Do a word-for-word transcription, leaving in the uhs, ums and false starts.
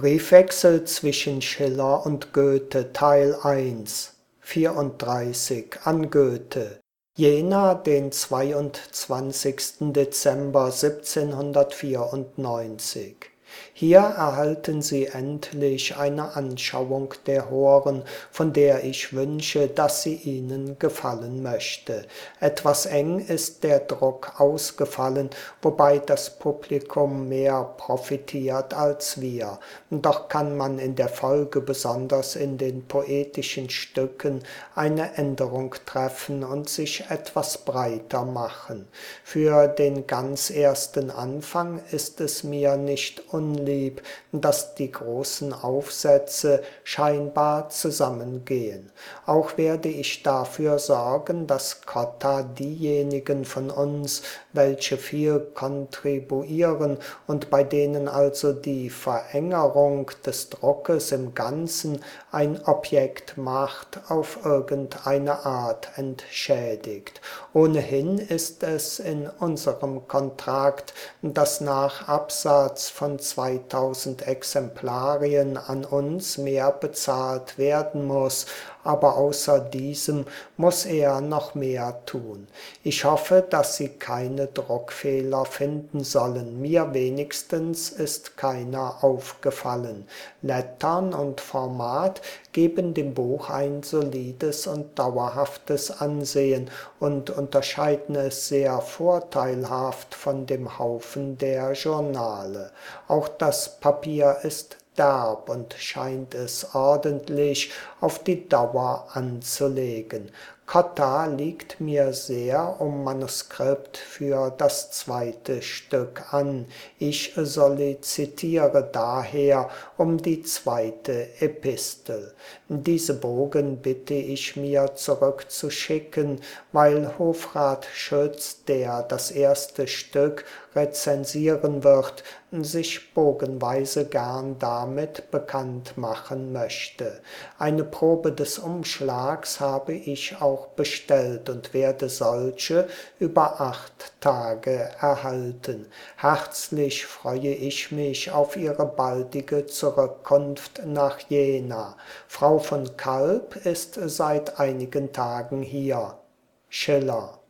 Briefwechsel zwischen Schiller und Goethe Teil eins vierunddreißig an Goethe Jena, den zweiundzwanzigsten Dezember siebzehnhundertvierundneunzig. Hier erhalten Sie endlich eine Anschauung der Horen, von der ich wünsche, dass sie Ihnen gefallen möchte. Etwas eng ist der Druck ausgefallen, wobei das Publikum mehr profitiert als wir. Doch kann man in der Folge, besonders in den poetischen Stücken, eine Änderung treffen und sich etwas breiter machen. Für den ganz ersten Anfang ist es mir nicht unlieb, dass die großen Aufsätze scheinbar zusammengehen. Auch werde ich dafür sorgen, dass Cotta diejenigen von uns, welche viel kontribuieren und bei denen also die Verengerung des Druckes im Ganzen ein Objekt macht, auf irgendeine Art entschädigt. Ohnehin ist es in unserem Kontrakt, dass nach Absatz von zweitausend Exemplarien an uns mehr bezahlt werden muss, aber außer diesem muss er noch mehr tun. Ich hoffe, dass Sie keine Druckfehler finden sollen. Mir wenigstens ist keiner aufgefallen. Lettern und Format geben dem Buch ein solides und dauerhaftes Ansehen und unterscheiden es sehr vorteilhaft von dem Haufen der Journale. Auch das Papier ist derb und scheint es ordentlich auf die Dauer anzulegen. Cotta liegt mir sehr um Manuskript für das zweite Stück an. Ich sollizitiere daher um die zweite Epistel. Diese Bogen bitte ich mir zurückzuschicken, weil Hofrat Schütz, der das erste Stück rezensieren wird, sich bogenweise gern damit bekannt machen möchte. Eine Probe des Umschlags habe ich auch bestellt und werde solche über acht Tage erhalten. Herzlich freue ich mich auf Ihre baldige Zurückkunft nach Jena. Frau von Kalb ist seit einigen Tagen hier. Schiller.